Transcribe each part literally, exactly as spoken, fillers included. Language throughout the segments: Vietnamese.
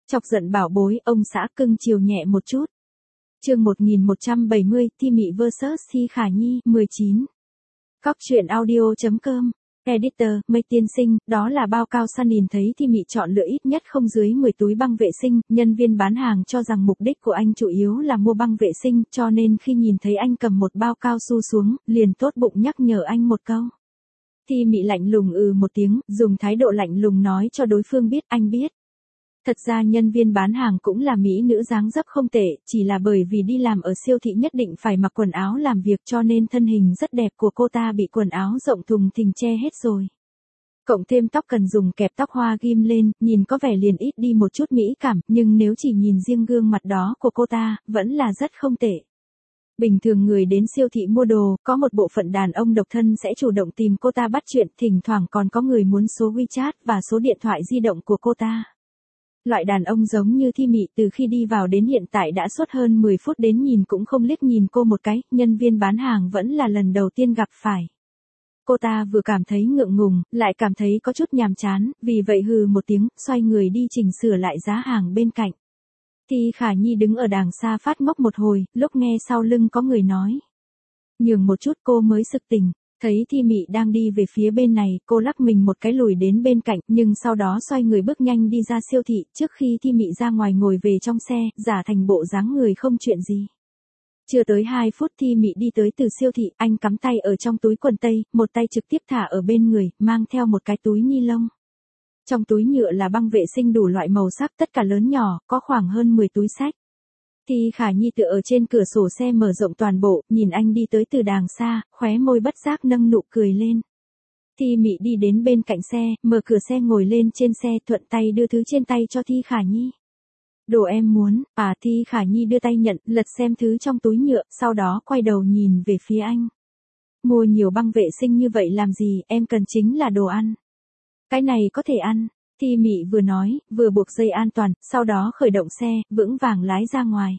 Chọc giận bảo bối, ông xã cưng chiều nhẹ một chút. Chương một nghìn một trăm bảy mươi, Thi Mị versus Thi Khả Nhi, mười chín. Cóc truyện audio chấm com. Editor, Mây tiên sinh, đó là bao cao săn nhìn thấy Thi Mị chọn lựa ít nhất không dưới mười túi băng vệ sinh, nhân viên bán hàng cho rằng mục đích của anh chủ yếu là mua băng vệ sinh, cho nên khi nhìn thấy anh cầm một bao cao su xuống, liền tốt bụng nhắc nhở anh một câu. Thi Mị lạnh lùng ừ một tiếng, dùng thái độ lạnh lùng nói cho đối phương biết, anh biết. Thật ra nhân viên bán hàng cũng là mỹ nữ dáng dấp không tệ, chỉ là bởi vì đi làm ở siêu thị nhất định phải mặc quần áo làm việc cho nên thân hình rất đẹp của cô ta bị quần áo rộng thùng thình che hết rồi. Cộng thêm tóc cần dùng kẹp tóc hoa ghim lên, nhìn có vẻ liền ít đi một chút mỹ cảm, nhưng nếu chỉ nhìn riêng gương mặt đó của cô ta, vẫn là rất không tệ. Bình thường người đến siêu thị mua đồ, có một bộ phận đàn ông độc thân sẽ chủ động tìm cô ta bắt chuyện, thỉnh thoảng còn có người muốn số WeChat và số điện thoại di động của cô ta. Loại đàn ông giống như Thi Mị từ khi đi vào đến hiện tại đã suốt hơn mười phút đến nhìn cũng không liếc nhìn cô một cái, nhân viên bán hàng vẫn là lần đầu tiên gặp phải. Cô ta vừa cảm thấy ngượng ngùng, lại cảm thấy có chút nhàm chán, vì vậy hừ một tiếng, xoay người đi chỉnh sửa lại giá hàng bên cạnh. Thi Khả Nhi đứng ở đàng xa phát ngốc một hồi, lúc nghe sau lưng có người nói. Nhường một chút cô mới sực tỉnh. Thấy Thi Mị đang đi về phía bên này, cô lắc mình một cái lùi đến bên cạnh, nhưng sau đó xoay người bước nhanh đi ra siêu thị, trước khi Thi Mị ra ngoài ngồi về trong xe, giả thành bộ dáng người không chuyện gì. Chưa tới hai phút Thi Mị đi tới từ siêu thị, anh cắm tay ở trong túi quần tây, một tay trực tiếp thả ở bên người, mang theo một cái túi ni lông. Trong túi nhựa là băng vệ sinh đủ loại màu sắc tất cả lớn nhỏ, có khoảng hơn mười túi xách. Thi Khả Nhi tựa ở trên cửa sổ xe mở rộng toàn bộ, nhìn anh đi tới từ đàng xa, khóe môi bất giác nâng nụ cười lên. Thi Mị đi đến bên cạnh xe, mở cửa xe ngồi lên trên xe, thuận tay đưa thứ trên tay cho Thi Khả Nhi. Đồ em muốn, à Thi Khả Nhi đưa tay nhận, lật xem thứ trong túi nhựa, sau đó quay đầu nhìn về phía anh. Mua nhiều băng vệ sinh như vậy làm gì, em cần chính là đồ ăn. Cái này có thể ăn. Thi Mị vừa nói, vừa buộc dây an toàn, sau đó khởi động xe, vững vàng lái ra ngoài.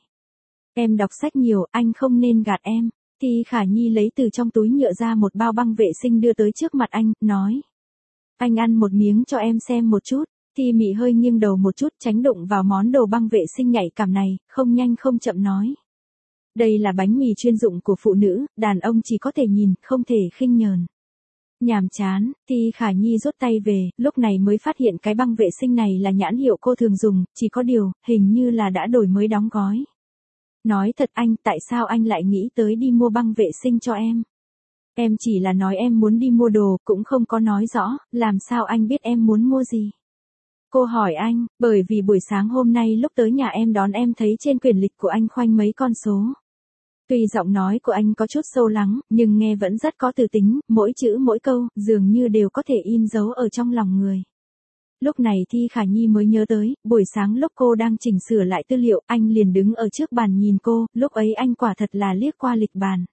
Em đọc sách nhiều, anh không nên gạt em. Thi Khả Nhi lấy từ trong túi nhựa ra một bao băng vệ sinh đưa tới trước mặt anh, nói. Anh ăn một miếng cho em xem một chút. Thi Mị hơi nghiêng đầu một chút tránh đụng vào món đồ băng vệ sinh nhạy cảm này, không nhanh không chậm nói. Đây là bánh mì chuyên dụng của phụ nữ, đàn ông chỉ có thể nhìn, không thể khinh nhờn. Nhàm chán, Thi Khả Nhi rút tay về, lúc này mới phát hiện cái băng vệ sinh này là nhãn hiệu cô thường dùng, chỉ có điều, hình như là đã đổi mới đóng gói. Nói thật anh, tại sao anh lại nghĩ tới đi mua băng vệ sinh cho em? Em chỉ là nói em muốn đi mua đồ, cũng không có nói rõ, làm sao anh biết em muốn mua gì? Cô hỏi anh, bởi vì buổi sáng hôm nay lúc tới nhà em đón em thấy trên quyển lịch của anh khoanh mấy con số. Tuy giọng nói của anh có chút sâu lắng, nhưng nghe vẫn rất có từ tính, mỗi chữ mỗi câu, dường như đều có thể in dấu ở trong lòng người. Lúc này Thi Khả Nhi mới nhớ tới, buổi sáng lúc cô đang chỉnh sửa lại tư liệu, anh liền đứng ở trước bàn nhìn cô, lúc ấy anh quả thật là liếc qua lịch bàn.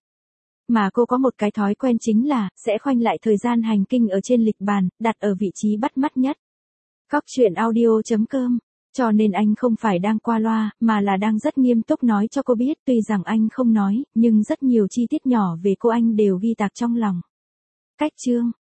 Mà cô có một cái thói quen chính là, sẽ khoanh lại thời gian hành kinh ở trên lịch bàn, đặt ở vị trí bắt mắt nhất. Cóc truyện audio chấm com. Cho nên anh không phải đang qua loa, mà là đang rất nghiêm túc nói cho cô biết, tuy rằng anh không nói, nhưng rất nhiều chi tiết nhỏ về cô anh đều ghi tạc trong lòng. Cách chương.